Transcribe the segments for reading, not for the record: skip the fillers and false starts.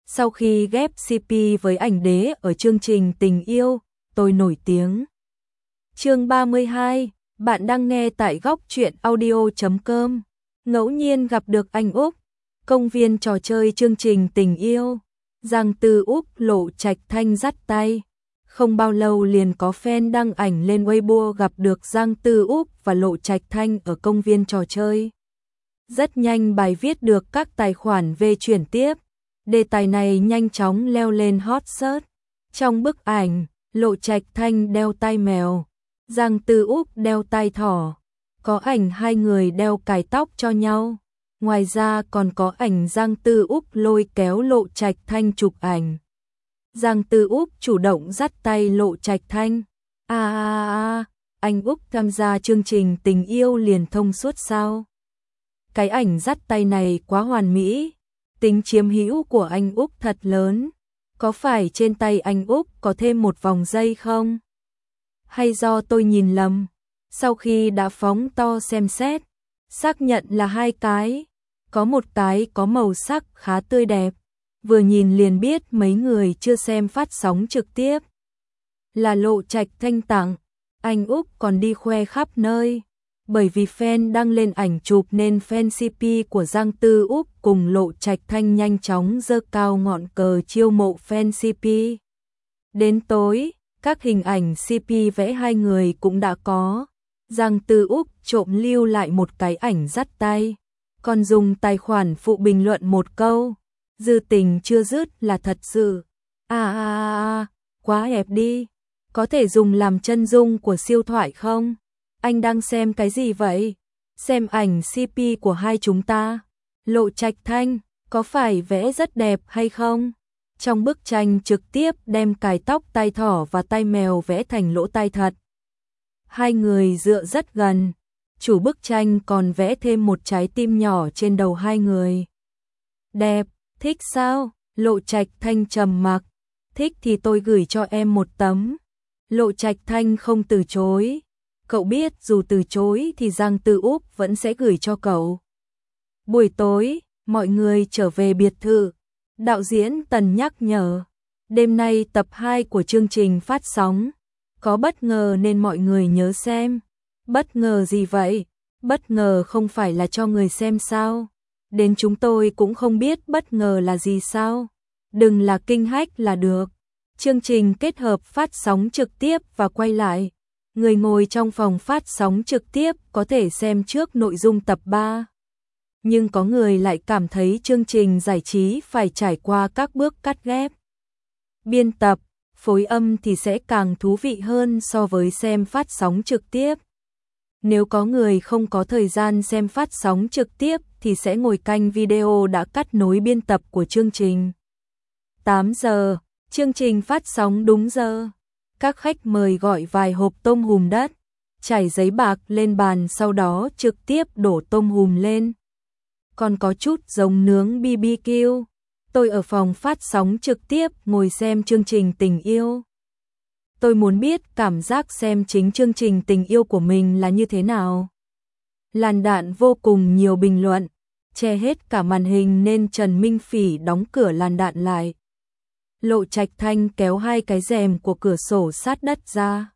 Sau khi ghép CP với ảnh đế ở chương trình Tình yêu, tôi nổi tiếng. Chương 32, bạn đang nghe tại góc truyện audio.com. Ngẫu nhiên gặp được anh Úc, công viên trò chơi chương trình Tình yêu. Giang Tư Úc Lộ Trạch Thanh dắt tay. Không bao lâu liền có fan đăng ảnh lên Weibo gặp được Giang Tư Úc và Lộ Trạch Thanh ở công viên trò chơi. Rất nhanh bài viết được các tài khoản về chuyển tiếp. Đề tài này nhanh chóng leo lên hot search. Trong bức ảnh, Lộ Trạch Thanh đeo tai mèo, Giang Tư Úc đeo tai thỏ. Có ảnh hai người đeo cài tóc cho nhau. Ngoài ra còn có ảnh Giang Tư Úc lôi kéo Lộ Trạch Thanh chụp ảnh. Giang Tư Úc chủ động dắt tay Lộ Trạch Thanh. Anh Úc tham gia chương trình Tình yêu liền thông suốt sao? Cái ảnh dắt tay này quá hoàn mỹ. Tính chiếm hữu của anh Úc thật lớn. Có phải trên tay anh Úc có thêm một vòng dây không? Hay do tôi nhìn lầm? Sau khi đã phóng to xem xét, xác nhận là hai cái. Có một cái có màu sắc khá tươi đẹp. Vừa nhìn liền biết mấy người chưa xem phát sóng trực tiếp. Là Lộ Trạch Thanh tặng. Anh Úc còn đi khoe khắp nơi. Bởi vì fan đăng lên ảnh chụp nên fan CP của Giang Tư Úc cùng Lộ Trạch Thanh nhanh chóng giơ cao ngọn cờ chiêu mộ fan CP. Đến tối, các hình ảnh CP vẽ hai người cũng đã có. Giang Tư Úc trộm lưu lại một cái ảnh dắt tay, còn dùng tài khoản phụ bình luận một câu. Dư tình chưa dứt là thật sự. Quá đẹp đi. Có thể dùng làm chân dung của siêu thoại không? Anh đang xem cái gì vậy? Xem ảnh CP của hai chúng ta. Lộ Trạch Thanh, có phải vẽ rất đẹp hay không? Trong bức tranh trực tiếp đem cài tóc tai thỏ và tai mèo vẽ thành lỗ tai thật. Hai người dựa rất gần. Chủ bức tranh còn vẽ thêm một trái tim nhỏ trên đầu hai người. Đẹp, thích sao? Lộ Trạch Thanh trầm mặc. Thích thì tôi gửi cho em một tấm. Lộ Trạch Thanh không từ chối. Cậu biết dù từ chối thì Giang Tư Úc vẫn sẽ gửi cho cậu. Buổi tối, mọi người trở về biệt thự. Đạo diễn Tần nhắc nhở. Đêm nay tập 2 của chương trình phát sóng. Có bất ngờ nên mọi người nhớ xem. Bất ngờ gì vậy? Bất ngờ không phải là cho người xem sao? Đến chúng tôi cũng không biết bất ngờ là gì sao? Đừng là kinh hách là được. Chương trình kết hợp phát sóng trực tiếp và quay lại. Người ngồi trong phòng phát sóng trực tiếp có thể xem trước nội dung tập 3. Nhưng có người lại cảm thấy chương trình giải trí phải trải qua các bước cắt ghép. Biên tập, phối âm thì sẽ càng thú vị hơn so với xem phát sóng trực tiếp. Nếu có người không có thời gian xem phát sóng trực tiếp thì sẽ ngồi canh video đã cắt nối biên tập của chương trình. 8 giờ, chương trình phát sóng đúng giờ. Các khách mời gọi vài hộp tôm hùm đất, trải giấy bạc lên bàn sau đó trực tiếp đổ tôm hùm lên. Còn có chút giống nướng BBQ. Tôi ở phòng phát sóng trực tiếp ngồi xem chương trình Tình yêu. Tôi muốn biết cảm giác xem chính chương trình Tình yêu của mình là như thế nào. Làn đạn vô cùng nhiều bình luận, che hết cả màn hình nên Trần Minh Phỉ đóng cửa làn đạn lại. Lộ Trạch Thanh kéo hai cái rèm của cửa sổ sát đất ra.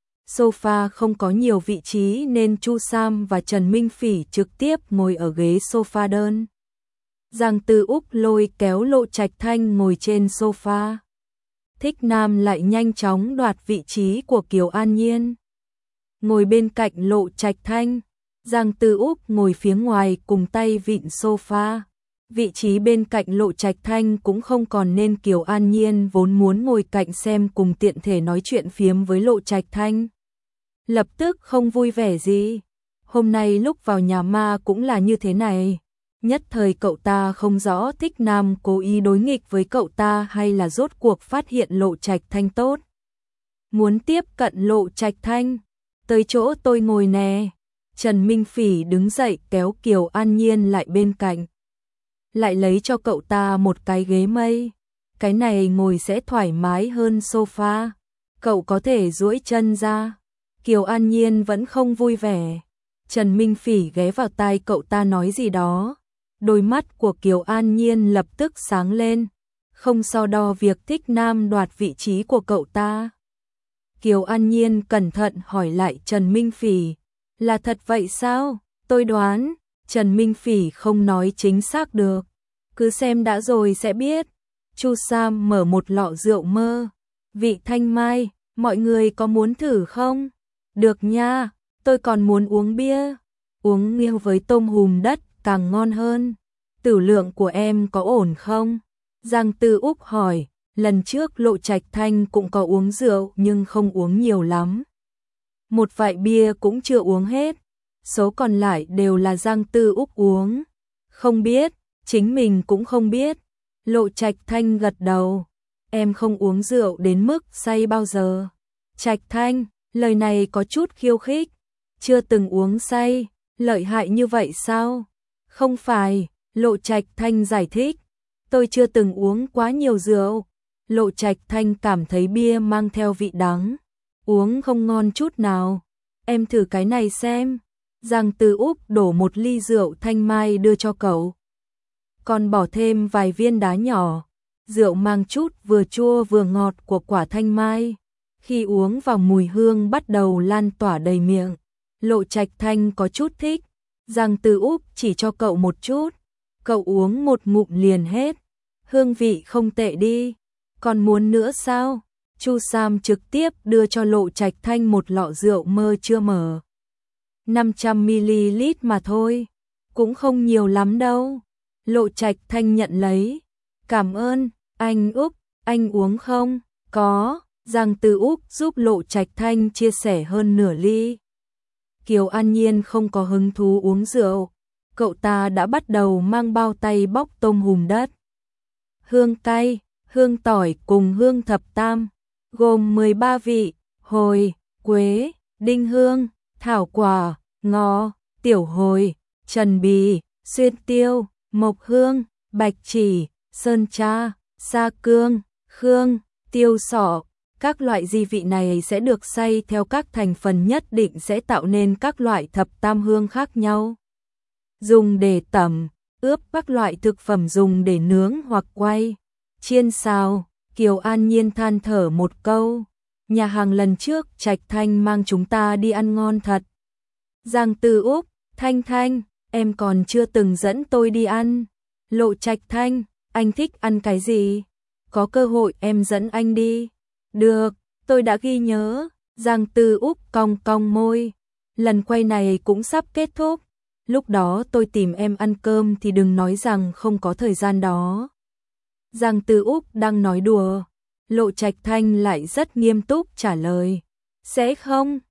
Sofa không có nhiều vị trí nên Chu Sam và Trần Minh Phỉ trực tiếp ngồi ở ghế sofa đơn. Giang Tư Úc lôi kéo Lộ Trạch Thanh ngồi trên sofa. Thích Nam lại nhanh chóng đoạt vị trí của Kiều An Nhiên. Ngồi bên cạnh Lộ Trạch Thanh, Giang Tư Úc ngồi phía ngoài cùng tay vịn sofa. Vị trí bên cạnh Lộ Trạch Thanh cũng không còn nên Kiều An Nhiên vốn muốn ngồi cạnh xem cùng tiện thể nói chuyện phiếm với Lộ Trạch Thanh. Lập tức không vui vẻ gì. Hôm nay lúc vào nhà ma cũng là như thế này. Nhất thời cậu ta không rõ Thích Nam cố ý đối nghịch với cậu ta hay là rốt cuộc phát hiện Lộ Trạch Thanh tốt. Muốn tiếp cận Lộ Trạch Thanh. Tới chỗ tôi ngồi nè. Trần Minh Phỉ đứng dậy kéo Kiều An Nhiên lại bên cạnh. Lại lấy cho cậu ta một cái ghế mây. Cái này ngồi sẽ thoải mái hơn sofa. Cậu có thể duỗi chân ra. Kiều An Nhiên vẫn không vui vẻ. Trần Minh Phỉ ghé vào tai cậu ta nói gì đó. Đôi mắt của Kiều An Nhiên lập tức sáng lên. không so đo việc thích nam đoạt vị trí của cậu ta. Kiều An Nhiên cẩn thận hỏi lại Trần Minh Phỉ, là thật vậy sao? Tôi đoán, Trần Minh Phỉ không nói chính xác được. Cứ xem đã rồi sẽ biết. Chu Sam mở một lọ rượu mơ. Vị Thanh Mai, mọi người có muốn thử không? Được nha, tôi còn muốn uống bia. Uống nghêu với tôm hùm đất càng ngon hơn. Tử lượng của em có ổn không? Giang Tư Úc hỏi, lần trước Lộ Trạch Thanh cũng có uống rượu nhưng không uống nhiều lắm. Một vại bia cũng chưa uống hết, số còn lại đều là Giang Tư Úc uống. Không biết, chính mình cũng không biết. Lộ Trạch Thanh gật đầu, em không uống rượu đến mức say bao giờ. Trạch Thanh, lời này có chút khiêu khích, chưa từng uống say, lợi hại như vậy sao? Không phải, Lộ Trạch Thanh giải thích, tôi chưa từng uống quá nhiều rượu. Lộ Trạch Thanh cảm thấy bia mang theo vị đắng, uống không ngon chút nào. Em thử cái này xem. Giang Tư Úc đổ một ly rượu Thanh Mai đưa cho cậu, còn bỏ thêm vài viên đá nhỏ. Rượu mang chút vừa chua vừa ngọt của quả Thanh Mai. Khi uống vào mùi hương bắt đầu lan tỏa đầy miệng. Lộ Trạch Thanh có chút thích. Giang Tư Úc chỉ cho cậu một chút. Cậu uống một ngụm liền hết. Hương vị không tệ đi. Còn muốn nữa sao? Chu Sam trực tiếp đưa cho Lộ Trạch Thanh một lọ rượu mơ chưa mở. 500ml mà thôi. Cũng không nhiều lắm đâu. Lộ Trạch Thanh nhận lấy. Cảm ơn, anh Úc, anh uống không? Có. Giang Tư Úc giúp Lộ Trạch Thanh chia sẻ hơn nửa ly. Kiều An Nhiên không có hứng thú uống rượu. Cậu ta đã bắt đầu mang bao tay bóc tôm hùm đất. Hương cay, hương tỏi cùng hương thập tam, gồm 13 vị, hồi, quế, đinh hương, thảo quả, ngò, tiểu hồi, trần bì, xuyên tiêu, mộc hương, bạch chỉ, sơn cha, sa cương, khương, tiêu sọ. Các loại gia vị này sẽ được xay theo các thành phần nhất định sẽ tạo nên các loại thập tam hương khác nhau. Dùng để tẩm, ướp các loại thực phẩm dùng để nướng hoặc quay, chiên xào. Kiều An Nhiên than thở một câu, nhà hàng lần trước Trạch Thanh mang chúng ta đi ăn ngon thật. Giang Tư Úc, Thanh Thanh, em còn chưa từng dẫn tôi đi ăn. Lộ Trạch Thanh, anh thích ăn cái gì? Có cơ hội em dẫn anh đi. Được, tôi đã ghi nhớ. Giang Tư Úc cong cong môi. Lần quay này cũng sắp kết thúc. Lúc đó tôi tìm em ăn cơm thì đừng nói rằng không có thời gian đó. Giang Tư Úc đang nói đùa. Lộ Trạch Thanh lại rất nghiêm túc trả lời. Sẽ không?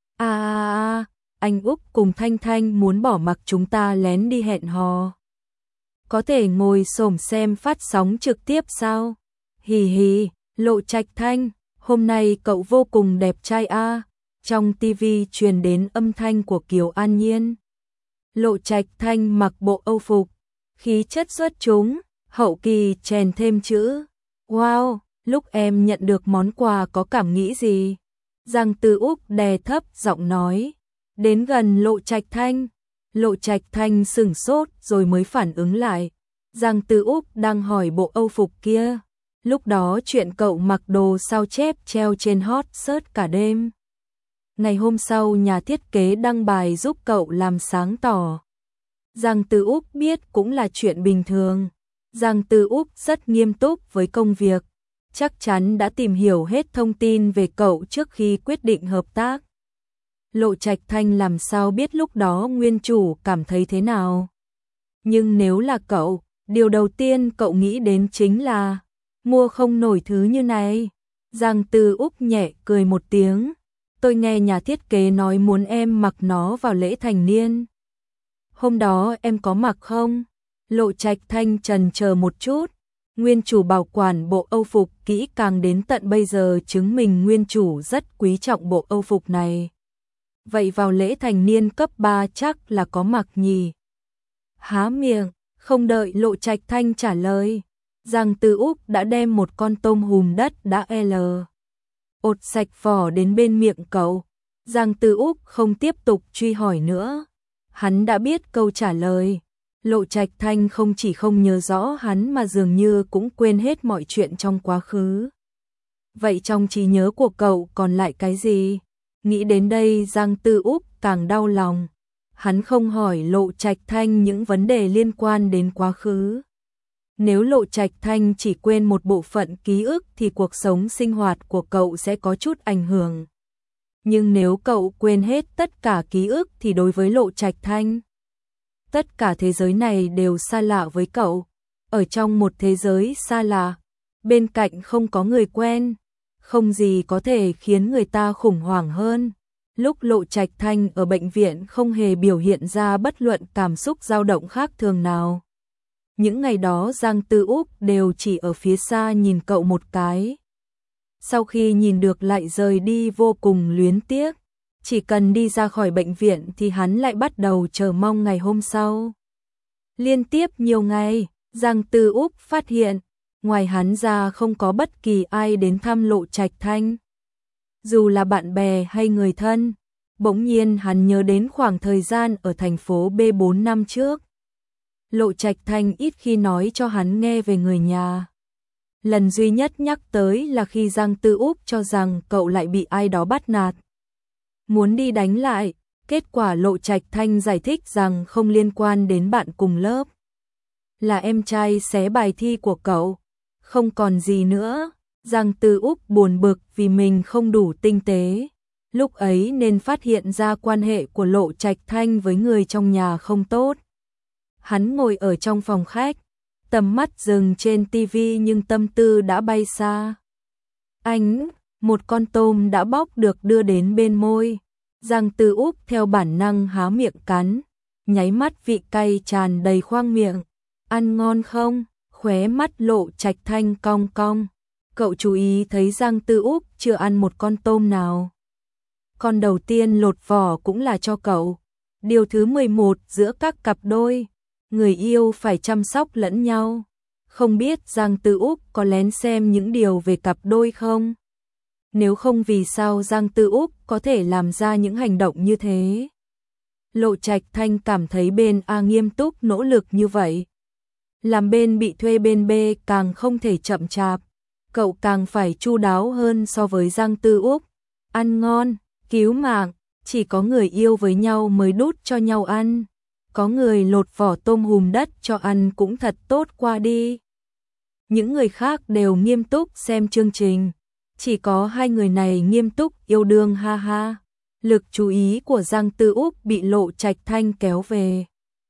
Anh Úc cùng Thanh Thanh muốn bỏ mặc chúng ta lén đi hẹn hò. Có thể ngồi xổm xem phát sóng trực tiếp sao? Hì hì, Lộ Trạch Thanh, hôm nay cậu vô cùng đẹp trai a. Trong tivi truyền đến âm thanh của Kiều An Nhiên. Lộ Trạch Thanh mặc bộ Âu phục, khí chất xuất chúng, hậu kỳ chèn thêm chữ. Wow, lúc em nhận được món quà có cảm nghĩ gì? Giang Tư Úc đè thấp giọng nói. Đến gần Lộ Trạch Thanh. Lộ Trạch Thanh sửng sốt rồi mới phản ứng lại. Giang Tư Úc đang hỏi bộ Âu phục kia. Lúc đó chuyện cậu mặc đồ sao chép treo trên hot search cả đêm. Ngày hôm sau nhà thiết kế đăng bài giúp cậu làm sáng tỏ. Giang Tư Úc biết cũng là chuyện bình thường. Giang Tư Úc rất nghiêm túc với công việc. Chắc chắn đã tìm hiểu hết thông tin về cậu trước khi quyết định hợp tác. Lộ Trạch Thanh làm sao biết lúc đó nguyên chủ cảm thấy thế nào. Nhưng nếu là cậu, điều đầu tiên cậu nghĩ đến chính là mua không nổi thứ như này. Giang Tư Úc nhẹ cười một tiếng. Tôi nghe nhà thiết kế nói muốn em mặc nó vào lễ thành niên. Hôm đó em có mặc không? Lộ Trạch Thanh chần chờ một chút. Nguyên chủ bảo quản bộ Âu phục kỹ càng đến tận bây giờ chứng minh nguyên chủ rất quý trọng bộ Âu phục này. Vậy vào lễ thành niên cấp 3 chắc là có mặc nhỉ? Há miệng, không đợi Lộ Trạch Thanh trả lời. Giang Tư Úc đã đem một con tôm hùm đất đã ột sạch vỏ đến bên miệng cậu. Giang Tư Úc không tiếp tục truy hỏi nữa. Hắn đã biết câu trả lời. Lộ Trạch Thanh không chỉ không nhớ rõ hắn mà dường như cũng quên hết mọi chuyện trong quá khứ. Vậy trong trí nhớ của cậu còn lại cái gì? Nghĩ đến đây Giang Tư Úc càng đau lòng. Hắn không hỏi Lộ Trạch Thanh những vấn đề liên quan đến quá khứ. Nếu Lộ Trạch Thanh chỉ quên một bộ phận ký ức thì cuộc sống sinh hoạt của cậu sẽ có chút ảnh hưởng. Nhưng nếu cậu quên hết tất cả ký ức thì đối với Lộ Trạch Thanh, tất cả thế giới này đều xa lạ với cậu. Ở trong một thế giới xa lạ, bên cạnh không có người quen, không gì có thể khiến người ta khủng hoảng hơn. Lúc Lộ Trạch Thanh ở bệnh viện không hề biểu hiện ra bất luận cảm xúc dao động khác thường nào. Những ngày đó Giang Tư Úc đều chỉ ở phía xa nhìn cậu một cái. Sau khi nhìn được lại rời đi vô cùng luyến tiếc. Chỉ cần đi ra khỏi bệnh viện thì hắn lại bắt đầu chờ mong ngày hôm sau. Liên tiếp nhiều ngày, Giang Tư Úc phát hiện, ngoài hắn ra không có bất kỳ ai đến thăm Lộ Trạch Thanh. Dù là bạn bè hay người thân, bỗng nhiên hắn nhớ đến khoảng thời gian ở thành phố B 4 năm trước. Lộ Trạch Thanh ít khi nói cho hắn nghe về người nhà. Lần duy nhất nhắc tới là khi Giang Tư Úc cho rằng cậu lại bị ai đó bắt nạt. Muốn đi đánh lại, kết quả Lộ Trạch Thanh giải thích rằng không liên quan đến bạn cùng lớp. Là em trai xé bài thi của cậu. Không còn gì nữa, Giang Tư Úc buồn bực vì mình không đủ tinh tế. Lúc ấy nên phát hiện ra quan hệ của Lộ Trạch Thanh với người trong nhà không tốt. Hắn ngồi ở trong phòng khách, tầm mắt dừng trên tivi nhưng tâm tư đã bay xa. Một con tôm đã bóc được đưa đến bên môi. Giang Tư Úc theo bản năng há miệng cắn, nháy mắt vị cay tràn đầy khoang miệng. Ăn ngon không? Khóe mắt Lộ Trạch Thanh cong cong. Cậu chú ý thấy Giang Tư Úc chưa ăn một con tôm nào. Con đầu tiên lột vỏ cũng là cho cậu. Điều thứ 11 giữa các cặp đôi, người yêu phải chăm sóc lẫn nhau. Không biết Giang Tư Úc có lén xem những điều về cặp đôi không? Nếu không vì sao Giang Tư Úc có thể làm ra những hành động như thế? Lộ Trạch Thanh cảm thấy bên A nghiêm túc nỗ lực như vậy. Làm bên bị thuê bên B càng không thể chậm chạp. Cậu càng phải chu đáo hơn so với Giang Tư Úc. Ăn ngon, cứu mạng, chỉ có người yêu với nhau mới đút cho nhau ăn. Có người lột vỏ tôm hùm đất cho ăn cũng thật tốt qua đi. Những người khác đều nghiêm túc xem chương trình. Chỉ có hai người này nghiêm túc yêu đương ha ha. Lực chú ý của Giang Tư Úc bị Lộ Trạch Thanh kéo về.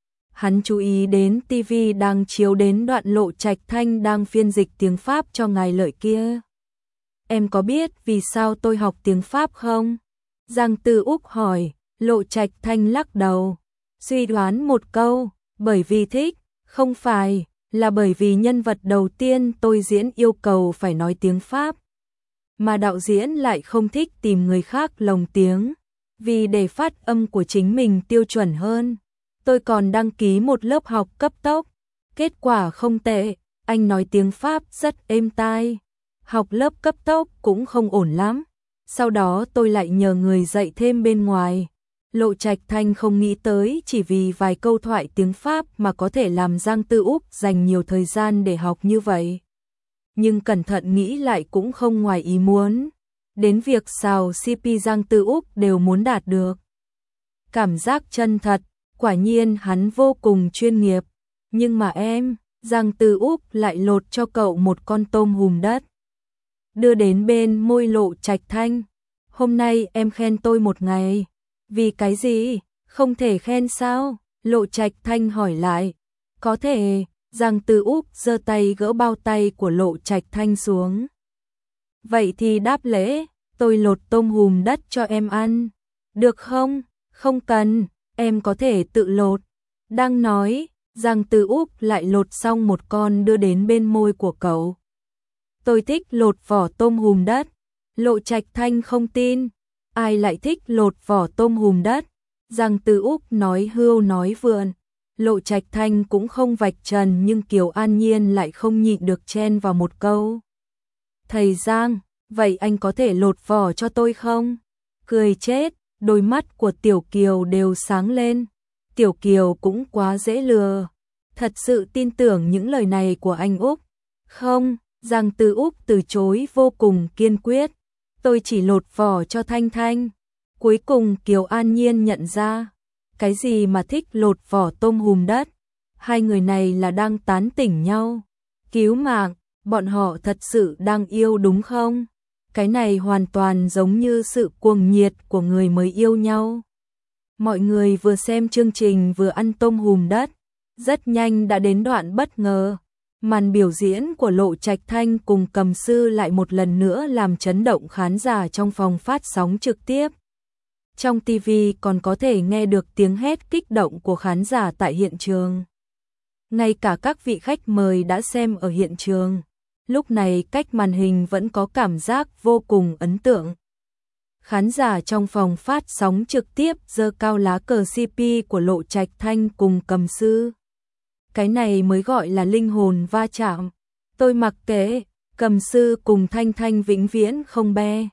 Hắn chú ý đến TV đang chiếu đến đoạn Lộ Trạch Thanh đang phiên dịch tiếng Pháp cho ngài Lợi kia. Em có biết vì sao tôi học tiếng Pháp không? Giang Tư Úc hỏi. Lộ Trạch Thanh lắc đầu. Suy đoán một câu, bởi vì thích, không phải, là bởi vì nhân vật đầu tiên tôi diễn yêu cầu phải nói tiếng Pháp. Mà đạo diễn lại không thích tìm người khác lồng tiếng, vì để phát âm của chính mình tiêu chuẩn hơn. Tôi còn đăng ký một lớp học cấp tốc, kết quả không tệ, anh nói tiếng Pháp rất êm tai. Học lớp cấp tốc cũng không ổn lắm, sau đó tôi lại nhờ người dạy thêm bên ngoài. Lộ Trạch Thanh không nghĩ tới chỉ vì vài câu thoại tiếng Pháp mà có thể làm Giang Tư Úc dành nhiều thời gian để học như vậy. Nhưng cẩn thận nghĩ lại cũng không ngoài ý muốn. Đến việc xào CP Giang Tư Úc đều muốn đạt được. Cảm giác chân thật, quả nhiên hắn vô cùng chuyên nghiệp. Nhưng mà em, Giang Tư Úc lại lột cho cậu một con tôm hùm đất. Đưa đến bên môi Lộ Trạch Thanh. Hôm nay em khen tôi một ngày. Vì cái gì? Không thể khen sao? Lộ Trạch Thanh hỏi lại. Có thể. Giang Tư Úc giơ tay gỡ bao tay của Lộ Trạch Thanh xuống. Vậy thì đáp lễ, tôi lột tôm hùm đất cho em ăn. Được không? Không cần, em có thể tự lột. Đang nói, Giang Tư Úc lại lột xong một con đưa đến bên môi của cậu. Tôi thích lột vỏ tôm hùm đất. Lộ Trạch Thanh không tin. Ai lại thích lột vỏ tôm hùm đất? Giang Tư Úc nói hưu nói vượn. Lộ Trạch Thanh cũng không vạch trần nhưng Kiều An Nhiên lại không nhịn được chen vào một câu. Thầy Giang, vậy anh có thể lột vỏ cho tôi không? Cười chết, đôi mắt của Tiểu Kiều đều sáng lên. Tiểu Kiều cũng quá dễ lừa, Thật sự tin tưởng những lời này của anh Úc? Không, Giang Tư Úc từ chối vô cùng kiên quyết. Tôi chỉ lột vỏ cho Thanh Thanh. Cuối cùng Kiều An Nhiên nhận ra, cái gì mà thích lột vỏ tôm hùm đất. Hai người này là đang tán tỉnh nhau. Cứu mạng, bọn họ thật sự đang yêu đúng không? Cái này hoàn toàn giống như sự cuồng nhiệt của người mới yêu nhau. Mọi người vừa xem chương trình vừa ăn tôm hùm đất. Rất nhanh đã đến đoạn bất ngờ. Màn biểu diễn của Lộ Trạch Thanh cùng Cầm Sư lại một lần nữa làm chấn động khán giả trong phòng phát sóng trực tiếp. Trong TV còn có thể nghe được tiếng hét kích động của khán giả tại hiện trường. Ngay cả các vị khách mời đã xem ở hiện trường, lúc này cách màn hình vẫn có cảm giác vô cùng ấn tượng. Khán giả trong phòng phát sóng trực tiếp giơ cao lá cờ CP của Lộ Trạch Thanh cùng Cầm Sư. Cái này mới gọi là linh hồn va chạm. Tôi mặc kệ, Cầm Sư cùng Thanh Thanh vĩnh viễn không be.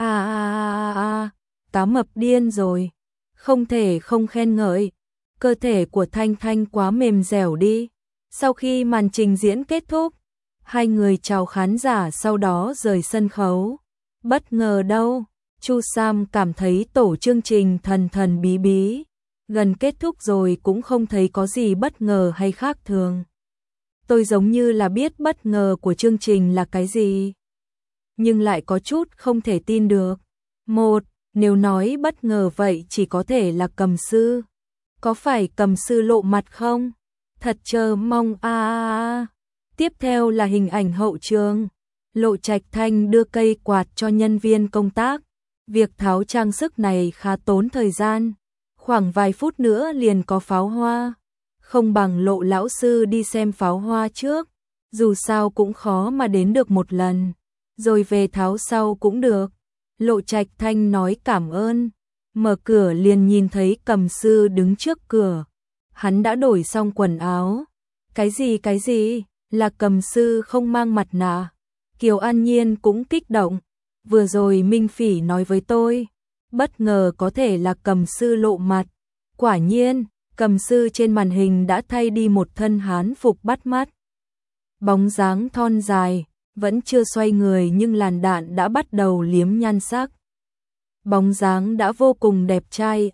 Cá mập điên rồi. Không thể không khen ngợi. Cơ thể của Thanh Thanh quá mềm dẻo đi. Sau khi màn trình diễn kết thúc, hai người chào khán giả sau đó rời sân khấu. Bất ngờ đâu, Chu Sam cảm thấy tổ chương trình thần thần bí bí. Gần kết thúc rồi cũng không thấy có gì bất ngờ hay khác thường. Tôi giống như là biết bất ngờ của chương trình là cái gì. Nhưng lại có chút không thể tin được. Một, nếu nói bất ngờ vậy chỉ có thể là Cầm Sư. Có phải Cầm Sư lộ mặt không? Thật chờ mong Tiếp theo là hình ảnh hậu trường. Lộ Trạch Thanh đưa cây quạt cho nhân viên công tác. Việc tháo trang sức này khá tốn thời gian. Khoảng vài phút nữa liền có pháo hoa. Không bằng Lộ lão sư đi xem pháo hoa trước. Dù sao cũng khó mà đến được một lần. Rồi về tháo sau cũng được. Lộ Trạch Thanh nói cảm ơn. Mở cửa liền nhìn thấy Cầm Sư đứng trước cửa. Hắn đã đổi xong quần áo. Cái gì? Là Cầm Sư không mang mặt nạ. Kiều An Nhiên cũng kích động. Vừa rồi Minh Phỉ nói với tôi. Bất ngờ có thể là Cầm Sư lộ mặt. Quả nhiên, Cầm Sư trên màn hình đã thay đi một thân hán phục bắt mắt. Bóng dáng thon dài, vẫn chưa xoay người nhưng làn đạn đã bắt đầu liếm nhan sắc. Bóng dáng đã vô cùng đẹp trai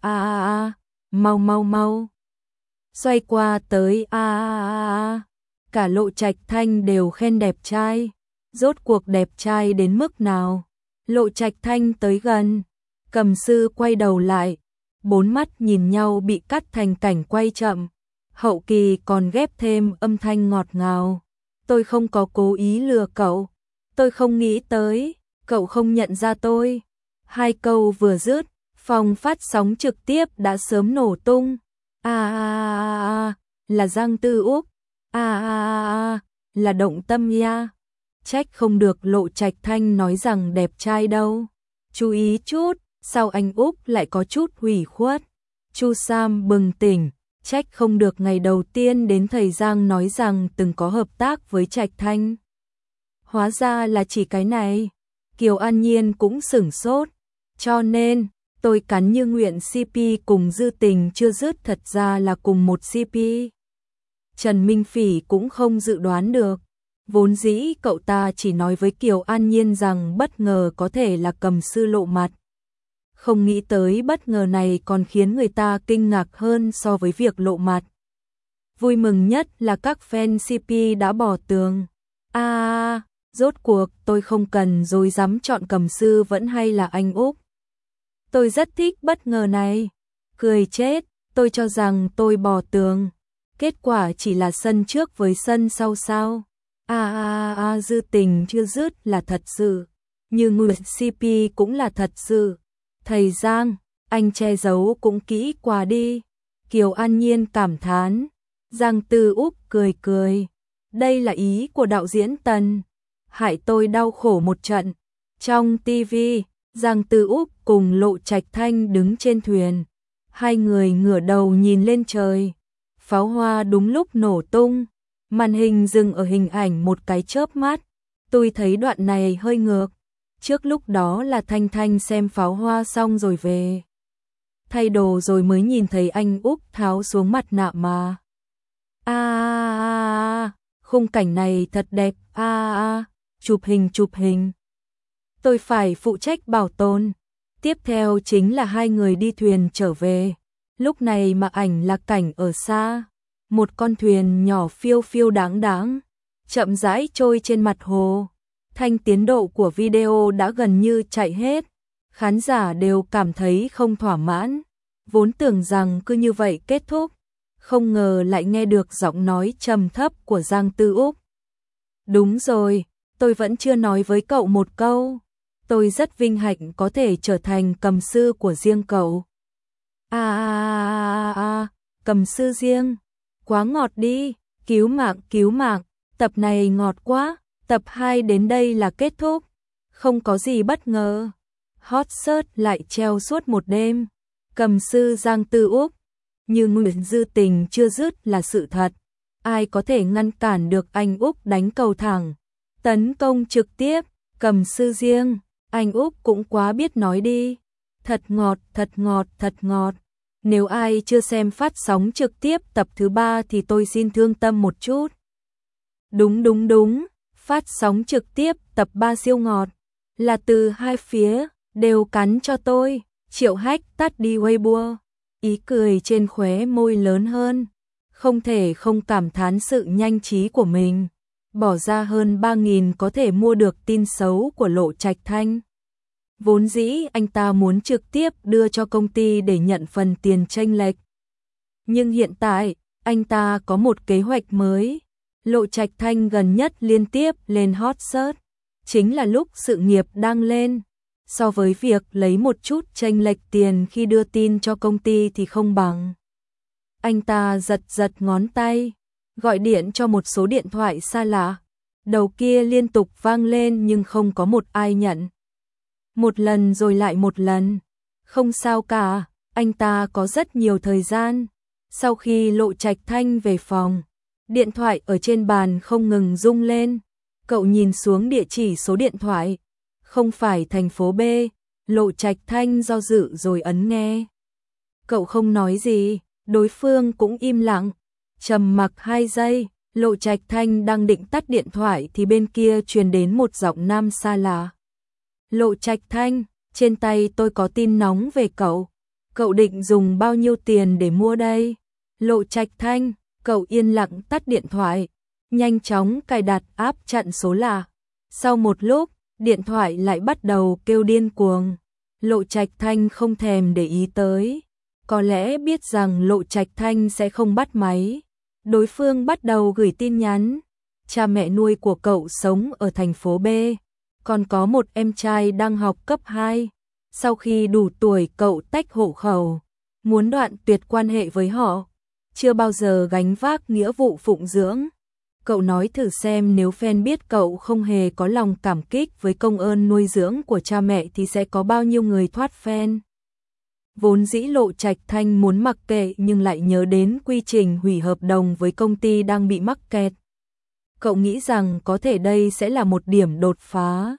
mau. Xoay qua tới Cả Lộ Trạch Thanh đều khen đẹp trai. Rốt cuộc đẹp trai đến mức nào? Lộ Trạch Thanh tới gần. Cầm Sư quay đầu lại. Bốn mắt nhìn nhau bị cắt thành cảnh quay chậm. Hậu kỳ còn ghép thêm âm thanh ngọt ngào. Tôi không có cố ý lừa cậu. Tôi không nghĩ tới. Cậu không nhận ra tôi. Hai câu vừa dứt, phòng phát sóng trực tiếp đã sớm nổ tung. Là Giang Tư Úc. Là Động Tâm ya. Trách không được Lộ Trạch Thanh nói rằng đẹp trai đâu. Chú ý chút, sao anh Úc lại có chút hủy khuất. Chu Sam bừng tỉnh, trách không được ngày đầu tiên đến thầy Giang nói rằng từng có hợp tác với Trạch Thanh. Hóa ra là chỉ cái này. Kiều An Nhiên cũng sửng sốt. Cho nên, tôi cắn như nguyện CP cùng Dư Tình chưa dứt thật ra là cùng một CP. Trần Minh Phỉ cũng không dự đoán được. Vốn dĩ cậu ta chỉ nói với Kiều An Nhiên rằng bất ngờ có thể là Cầm Sư lộ mặt. Không nghĩ tới bất ngờ này còn khiến người ta kinh ngạc hơn so với việc lộ mặt. Vui mừng nhất là các fan CP đã bỏ tường. Rốt cuộc tôi không cần rồi dám chọn Cầm Sư vẫn hay là anh Úc. Tôi rất thích bất ngờ này. Cười chết, tôi cho rằng tôi bỏ tường. Kết quả chỉ là sân trước với sân sau sao. Dư Tình chưa dứt là thật sự. Như Nguyệt CP cũng là thật sự. Thầy Giang, anh che giấu cũng kỹ quá đi. Kiều An Nhiên cảm thán. Giang Tư Úc cười. Đây là ý của đạo diễn Tần. Hại tôi đau khổ một trận. Trong TV, Giang Tư Úc cùng Lộ Trạch Thanh đứng trên thuyền. Hai người ngửa đầu nhìn lên trời. Pháo hoa đúng lúc nổ tung. Màn hình dừng ở hình ảnh một cái chớp mắt. Tôi thấy đoạn này hơi ngược. Trước lúc đó là Thanh Thanh xem pháo hoa xong rồi về. Thay đồ rồi mới nhìn thấy anh Úc tháo xuống mặt nạ mà. Khung cảnh này thật đẹp. Chụp hình. Tôi phải phụ trách bảo tồn. Tiếp theo chính là hai người đi thuyền trở về. Lúc này mà ảnh là cảnh ở xa. Một con thuyền nhỏ phiêu phiêu đáng đáng, chậm rãi trôi trên mặt hồ. Thanh tiến độ của video đã gần như chạy hết. Khán giả đều cảm thấy không thỏa mãn. Vốn tưởng rằng cứ như vậy kết thúc. Không ngờ lại nghe được giọng nói trầm thấp của Giang Tư Úc. Đúng rồi, tôi vẫn chưa nói với cậu một câu. Tôi rất vinh hạnh có thể trở thành cầm sư của riêng cậu. Cầm sư riêng. Quá ngọt đi, cứu mạng, tập này ngọt quá, tập 2 đến đây là kết thúc. Không có gì bất ngờ. Hot search lại treo suốt một đêm. Cầm sư Giang Tư Úc. Như nguyện dư tình chưa dứt là sự thật. Ai có thể ngăn cản được anh Úc đánh cầu thẳng. Tấn công trực tiếp, cầm sư riêng. Anh Úc cũng quá biết nói đi. Thật ngọt. Nếu ai chưa xem phát sóng trực tiếp tập thứ 3 thì tôi xin thương tâm một chút. Đúng. Phát sóng trực tiếp tập 3 siêu ngọt. Là từ hai phía, đều cắn cho tôi. Triệu Hách tắt đi Weibo. Ý cười trên khóe môi lớn hơn. Không thể không cảm thán sự nhanh trí của mình. Bỏ ra hơn 3.000 có thể mua được tin xấu của Lộ Trạch Thanh. Vốn dĩ anh ta muốn trực tiếp đưa cho công ty để nhận phần tiền chênh lệch. Nhưng hiện tại, anh ta có một kế hoạch mới. Lộ Trạch Thanh gần nhất liên tiếp lên hot search. Chính là lúc sự nghiệp đang lên. So với việc lấy một chút chênh lệch tiền khi đưa tin cho công ty thì không bằng. Anh ta giật ngón tay, gọi điện cho một số điện thoại xa lạ. Đầu kia liên tục vang lên nhưng không có một ai nhận. Một lần rồi lại một lần. Không sao cả, anh ta có rất nhiều thời gian. Sau khi Lộ Trạch Thanh về phòng, điện thoại ở trên bàn không ngừng rung lên. Cậu nhìn xuống địa chỉ số điện thoại. Không phải thành phố B. Lộ Trạch Thanh do dự rồi ấn nghe. Cậu không nói gì, đối phương cũng im lặng. Trầm mặc 2 giây, Lộ Trạch Thanh đang định tắt điện thoại thì bên kia truyền đến một giọng nam xa lạ. Lộ Trạch Thanh, trên tay tôi có tin nóng về cậu. Cậu định dùng bao nhiêu tiền để mua đây? Lộ Trạch Thanh, cậu yên lặng tắt điện thoại, nhanh chóng cài đặt app chặn số lạ. Sau một lúc, điện thoại lại bắt đầu kêu điên cuồng. Lộ Trạch Thanh không thèm để ý tới. Có lẽ biết rằng Lộ Trạch Thanh sẽ không bắt máy. Đối phương bắt đầu gửi tin nhắn. Cha mẹ nuôi của cậu sống ở thành phố B. Còn có một em trai đang học cấp 2. Sau khi đủ tuổi cậu tách hộ khẩu. Muốn đoạn tuyệt quan hệ với họ. Chưa bao giờ gánh vác nghĩa vụ phụng dưỡng. Cậu nói thử xem nếu fan biết cậu không hề có lòng cảm kích với công ơn nuôi dưỡng của cha mẹ thì sẽ có bao nhiêu người thoát fan. Vốn dĩ Lộ Trạch Thanh muốn mặc kệ nhưng lại nhớ đến quy trình hủy hợp đồng với công ty đang bị mắc kẹt. Cậu nghĩ rằng có thể đây sẽ là một điểm đột phá.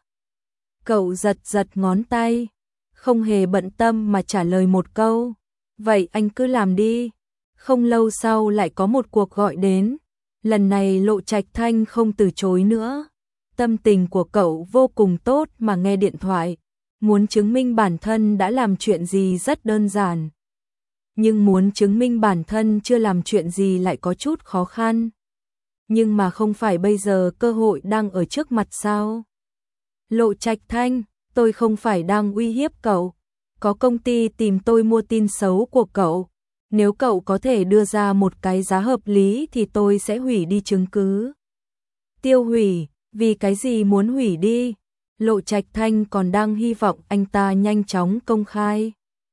Cậu giật ngón tay, không hề bận tâm mà trả lời một câu. Vậy anh cứ làm đi. Không lâu sau lại có một cuộc gọi đến. Lần này Lộ Trạch Thanh không từ chối nữa. Tâm tình của cậu vô cùng tốt mà nghe điện thoại. Muốn chứng minh bản thân đã làm chuyện gì rất đơn giản. Nhưng muốn chứng minh bản thân chưa làm chuyện gì lại có chút khó khăn. Nhưng mà không phải bây giờ cơ hội đang ở trước mặt sao? Lộ Trạch Thanh, tôi không phải đang uy hiếp cậu. Có công ty tìm tôi mua tin xấu của cậu. Nếu cậu có thể đưa ra một cái giá hợp lý thì tôi sẽ hủy đi chứng cứ. Tiêu hủy, vì cái gì muốn hủy đi? Lộ Trạch Thanh còn đang hy vọng anh ta nhanh chóng công khai.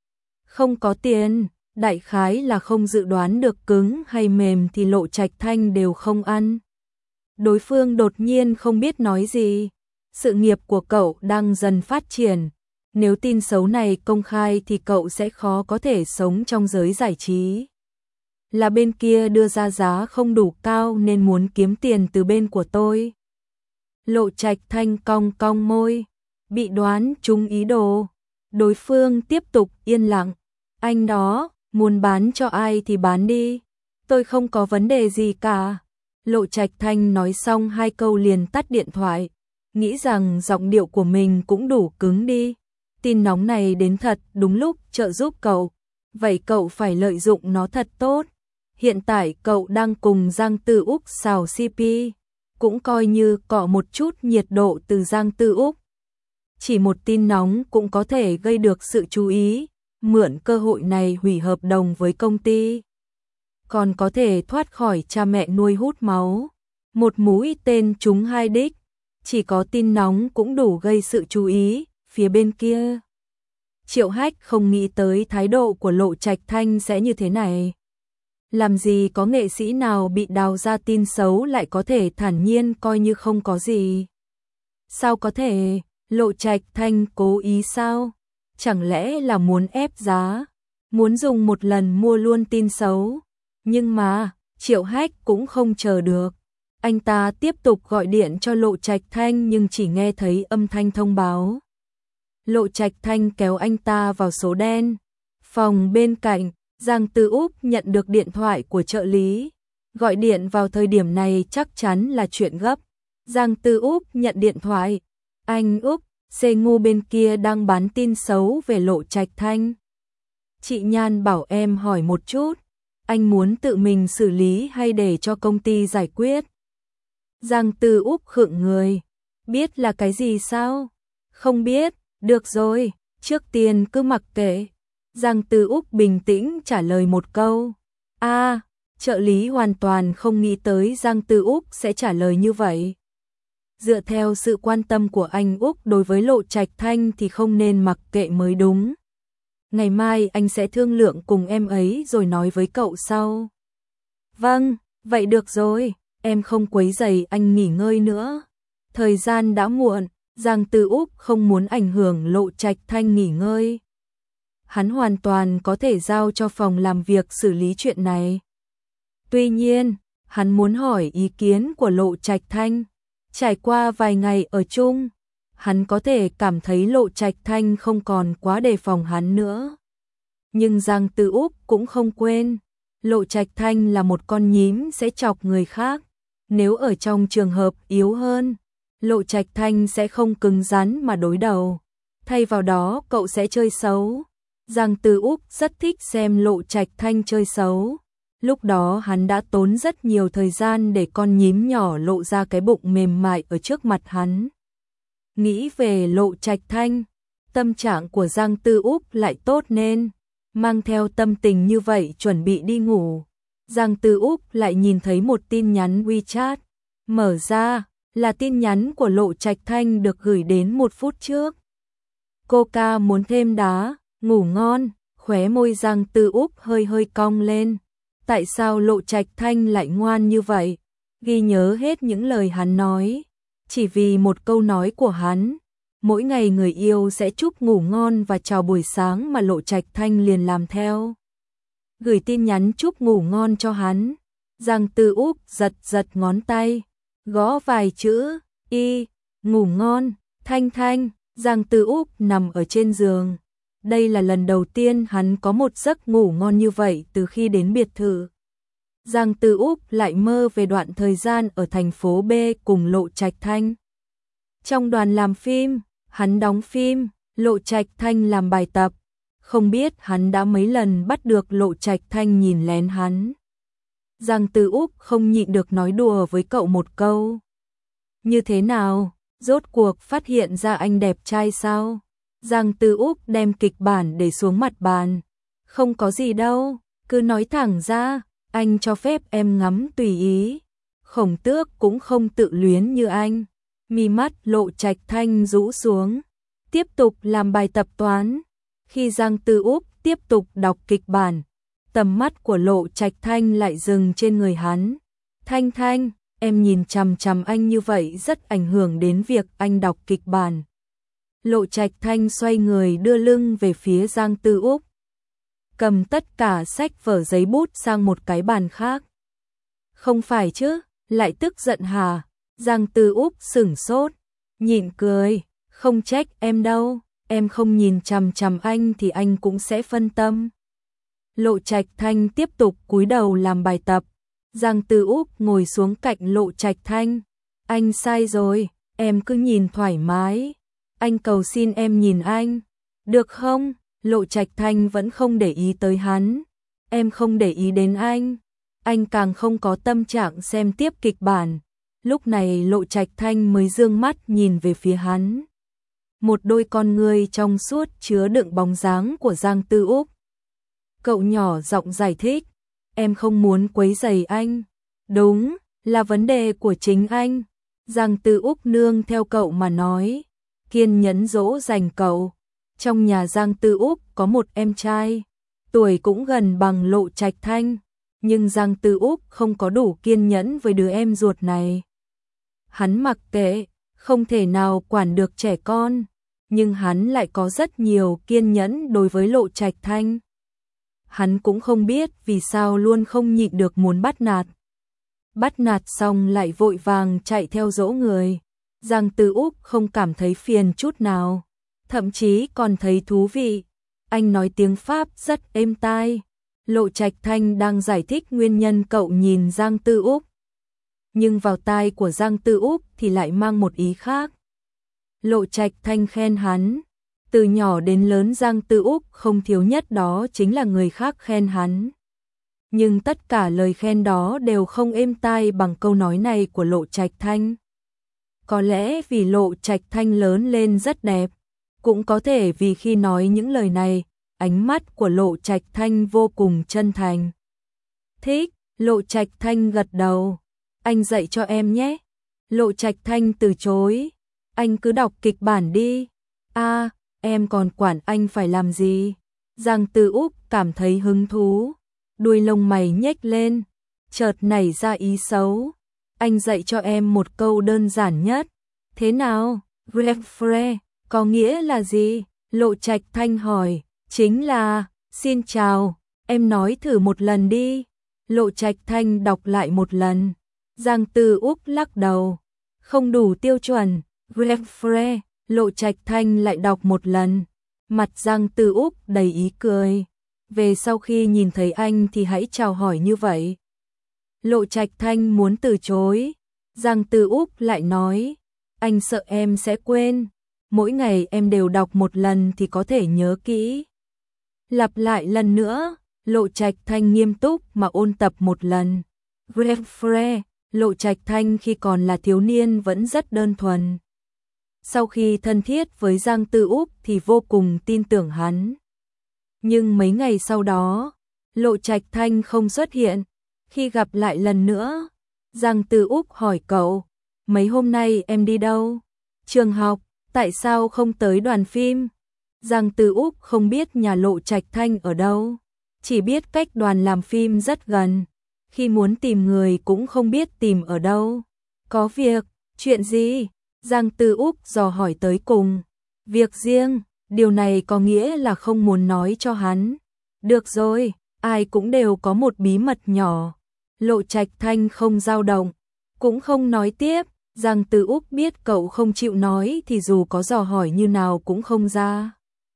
Không có tiền, đại khái là không dự đoán được cứng hay mềm thì Lộ Trạch Thanh đều không ăn. Đối phương đột nhiên không biết nói gì. Sự nghiệp của cậu đang dần phát triển. Nếu tin xấu này công khai thì cậu sẽ khó có thể sống trong giới giải trí. Là bên kia đưa ra giá không đủ cao nên muốn kiếm tiền từ bên của tôi. Lộ Trạch Thanh cong môi, bị đoán trúng ý đồ. Đối phương tiếp tục yên lặng. Anh đó, muốn bán cho ai thì bán đi. Tôi không có vấn đề gì cả. Lộ Trạch Thanh nói xong 2 câu liền tắt điện thoại, nghĩ rằng giọng điệu của mình cũng đủ cứng đi. Tin nóng này đến thật đúng lúc trợ giúp cậu, vậy cậu phải lợi dụng nó thật tốt. Hiện tại cậu đang cùng Giang Tư Úc xào CP, cũng coi như cọ một chút nhiệt độ từ Giang Tư Úc. Chỉ một tin nóng cũng có thể gây được sự chú ý, mượn cơ hội này hủy hợp đồng với công ty. Còn có thể thoát khỏi cha mẹ nuôi hút máu. Một mũi tên trúng 2 đích, chỉ có tin nóng cũng đủ gây sự chú ý, phía bên kia. Triệu Hách không nghĩ tới thái độ của Lộ Trạch Thanh sẽ như thế này. Làm gì có nghệ sĩ nào bị đào ra tin xấu lại có thể thản nhiên coi như không có gì. Sao có thể, Lộ Trạch Thanh cố ý sao? Chẳng lẽ là muốn ép giá, muốn dùng một lần mua luôn tin xấu? Nhưng mà, Triệu Hách cũng không chờ được. Anh ta tiếp tục gọi điện cho Lộ Trạch Thanh nhưng chỉ nghe thấy âm thanh thông báo. Lộ Trạch Thanh kéo anh ta vào số đen. Phòng bên cạnh, Giang Tư Úc nhận được điện thoại của trợ lý. Gọi điện vào thời điểm này chắc chắn là chuyện gấp. Giang Tư Úc nhận điện thoại. Anh Úc, Xê Ngu bên kia đang bán tin xấu về Lộ Trạch Thanh. Chị Nhan bảo em hỏi một chút. Anh muốn tự mình xử lý hay để cho công ty giải quyết? Giang Tư Úc khựng người. Biết là cái gì sao? Không biết, được rồi, trước tiên cứ mặc kệ. Giang Tư Úc bình tĩnh trả lời một câu. Trợ lý hoàn toàn không nghĩ tới Giang Tư Úc sẽ trả lời như vậy. Dựa theo sự quan tâm của anh Úc đối với Lộ Trạch Thanh thì không nên mặc kệ mới đúng. Ngày mai anh sẽ thương lượng cùng em ấy rồi nói với cậu sau. Vâng, vậy được rồi, em không quấy rầy anh nghỉ ngơi nữa. Thời gian đã muộn, Giang Tư Úc không muốn ảnh hưởng Lộ Trạch Thanh nghỉ ngơi. Hắn hoàn toàn có thể giao cho phòng làm việc xử lý chuyện này. Tuy nhiên, hắn muốn hỏi ý kiến của Lộ Trạch Thanh. Trải qua vài ngày ở chung, hắn có thể cảm thấy Lộ Trạch Thanh không còn quá đề phòng hắn nữa. Nhưng Giang Tư Úc cũng không quên, Lộ Trạch Thanh là một con nhím sẽ chọc người khác. Nếu ở trong trường hợp yếu hơn, Lộ Trạch Thanh sẽ không cứng rắn mà đối đầu. Thay vào đó cậu sẽ chơi xấu. Giang Tư Úc rất thích xem Lộ Trạch Thanh chơi xấu. Lúc đó hắn đã tốn rất nhiều thời gian để con nhím nhỏ lộ ra cái bụng mềm mại ở trước mặt hắn. Nghĩ về Lộ Trạch Thanh, tâm trạng của Giang Tư Úc lại tốt nên, mang theo tâm tình như vậy chuẩn bị đi ngủ. Giang Tư Úc lại nhìn thấy một tin nhắn WeChat, mở ra là tin nhắn của Lộ Trạch Thanh được gửi đến 1 phút trước. Coca muốn thêm đá, ngủ ngon, khóe môi Giang Tư Úc hơi hơi cong lên. Tại sao Lộ Trạch Thanh lại ngoan như vậy? Ghi nhớ hết những lời hắn nói. Chỉ vì một câu nói của hắn, mỗi ngày người yêu sẽ chúc ngủ ngon và chào buổi sáng mà Lộ Trạch Thanh liền làm theo. Gửi tin nhắn chúc ngủ ngon cho hắn. Giang Tư Úc giật giật ngón tay, gõ vài chữ, ngủ ngon, Thanh Thanh. Giang Tư Úc nằm ở trên giường. Đây là lần đầu tiên hắn có một giấc ngủ ngon như vậy từ khi đến biệt thự. Giang Tư Úc lại mơ về đoạn thời gian ở thành phố B cùng Lộ Trạch Thanh. Trong đoàn làm phim, hắn đóng phim, Lộ Trạch Thanh làm bài tập. Không biết hắn đã mấy lần bắt được Lộ Trạch Thanh nhìn lén hắn. Giang Tư Úc không nhịn được nói đùa với cậu một câu. Như thế nào, rốt cuộc phát hiện ra anh đẹp trai sao? Giang Tư Úc đem kịch bản để xuống mặt bàn. Không có gì đâu, cứ nói thẳng ra, anh cho phép em ngắm tùy ý. Khổng Tước cũng không tự luyến như anh. Mi mắt Lộ Trạch Thanh rũ xuống, tiếp tục làm bài tập toán. Khi Giang Tư Úc tiếp tục đọc kịch bản, tầm mắt của Lộ Trạch Thanh lại dừng trên người hắn. Thanh Thanh, em nhìn chằm chằm anh như vậy rất ảnh hưởng đến việc anh đọc kịch bản. Lộ Trạch Thanh xoay người đưa lưng về phía Giang Tư Úc, cầm tất cả sách vở giấy bút sang một cái bàn khác. Không phải chứ, lại tức giận hả? Giang Tư Úc sửng sốt, nhịn cười, không trách em đâu, em không nhìn chằm chằm anh thì anh cũng sẽ phân tâm. Lộ Trạch Thanh tiếp tục cúi đầu làm bài tập. Giang Tư Úc ngồi xuống cạnh Lộ Trạch Thanh. Anh sai rồi, em cứ nhìn thoải mái. Anh cầu xin em nhìn anh. Được không? Lộ Trạch Thanh vẫn không để ý tới hắn. Em không để ý đến anh càng không có tâm trạng xem tiếp kịch bản. Lúc này Lộ Trạch Thanh mới dương mắt nhìn về phía hắn. Một đôi con ngươi trong suốt chứa đựng bóng dáng của Giang Tư Úc. Cậu nhỏ giọng giải thích, em không muốn quấy rầy anh. Đúng, là vấn đề của chính anh. Giang Tư Úc nương theo cậu mà nói, kiên nhẫn dỗ dành cậu. Trong nhà Giang Tư Úc có một em trai, tuổi cũng gần bằng Lộ Trạch Thanh, nhưng Giang Tư Úc không có đủ kiên nhẫn với đứa em ruột này. Hắn mặc kệ, không thể nào quản được trẻ con, nhưng hắn lại có rất nhiều kiên nhẫn đối với Lộ Trạch Thanh. Hắn cũng không biết vì sao luôn không nhịn được muốn bắt nạt. Bắt nạt xong lại vội vàng chạy theo dỗ người. Giang Tư Úc không cảm thấy phiền chút nào, thậm chí còn thấy thú vị. Anh nói tiếng Pháp rất êm tai. Lộ Trạch Thanh đang giải thích nguyên nhân cậu nhìn Giang Tư Úc, nhưng vào tai của Giang Tư Úc thì lại mang một ý khác. Lộ Trạch Thanh khen hắn. Từ nhỏ đến lớn Giang Tư Úc không thiếu nhất đó chính là người khác khen hắn. Nhưng tất cả lời khen đó đều không êm tai bằng câu nói này của Lộ Trạch Thanh. Có lẽ vì Lộ Trạch Thanh lớn lên rất đẹp, cũng có thể vì khi nói những lời này, ánh mắt của Lộ Trạch Thanh vô cùng chân thành. Thích, Lộ Trạch Thanh gật đầu. Anh dạy cho em nhé. Lộ Trạch Thanh từ chối. Anh cứ đọc kịch bản đi. Em còn quản anh phải làm gì? Giang Tư Úc cảm thấy hứng thú. Đuôi lông mày nhếch lên, chợt nảy ra ý xấu. Anh dạy cho em một câu đơn giản nhất. Thế nào? Refre, có nghĩa là gì? Lộ Trạch Thanh hỏi. Chính là, xin chào, em nói thử một lần đi. Lộ Trạch Thanh đọc lại một lần. Giang Tư Úc lắc đầu. Không đủ tiêu chuẩn. Refre, Lộ Trạch Thanh lại đọc một lần. Mặt Giang Tư Úc đầy ý cười. Về sau khi nhìn thấy anh thì hãy chào hỏi như vậy. Lộ Trạch Thanh muốn từ chối. Giang Tư Úc lại nói. Anh sợ em sẽ quên. Mỗi ngày em đều đọc một lần thì có thể nhớ kỹ. Lặp lại lần nữa. Lộ Trạch Thanh nghiêm túc mà ôn tập một lần. Refre, Lộ Trạch Thanh khi còn là thiếu niên vẫn rất đơn thuần. Sau khi thân thiết với Giang Tư Úc thì vô cùng tin tưởng hắn. Nhưng mấy ngày sau đó, Lộ Trạch Thanh không xuất hiện. Khi gặp lại lần nữa, Giang Tư Úc hỏi cậu, mấy hôm nay em đi đâu? Trường học, tại sao không tới đoàn phim? Giang Tư Úc không biết nhà Lộ Trạch Thanh ở đâu, chỉ biết cách đoàn làm phim rất gần. Khi muốn tìm người cũng không biết tìm ở đâu. Có việc, chuyện gì? Giang Tư Úc dò hỏi tới cùng. Việc riêng, điều này có nghĩa là không muốn nói cho hắn. Được rồi, ai cũng đều có một bí mật nhỏ. Lộ Trạch Thanh không dao động, cũng không nói tiếp. Giang Tư Úc biết cậu không chịu nói thì dù có dò hỏi như nào cũng không ra.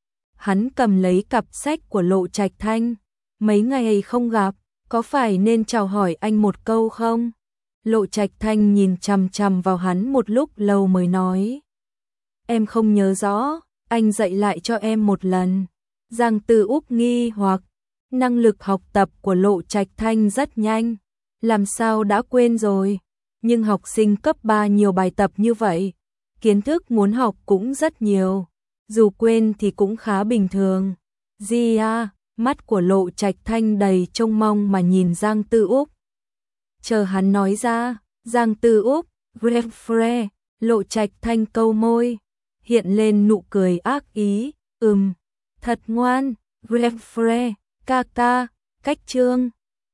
Hắn cầm lấy cặp sách của Lộ Trạch Thanh. Mấy ngày không gặp, có phải nên chào hỏi anh một câu không? Lộ Trạch Thanh nhìn chằm chằm vào hắn một lúc lâu mới nói. Em không nhớ rõ, anh dạy lại cho em một lần. Giang Tư Úc nghi hoặc, năng lực học tập của Lộ Trạch Thanh rất nhanh, làm sao đã quên rồi. Nhưng học sinh cấp 3 nhiều bài tập như vậy, kiến thức muốn học cũng rất nhiều, dù quên thì cũng khá bình thường. Gì à? Mắt của Lộ Trạch Thanh đầy trông mong mà nhìn Giang Tư Úc. Chờ hắn nói ra. Giang Tư Úc, Refre, Lộ Trạch Thanh câu môi, hiện lên nụ cười ác ý. Thật ngoan, Refre, ca ca, cách chương.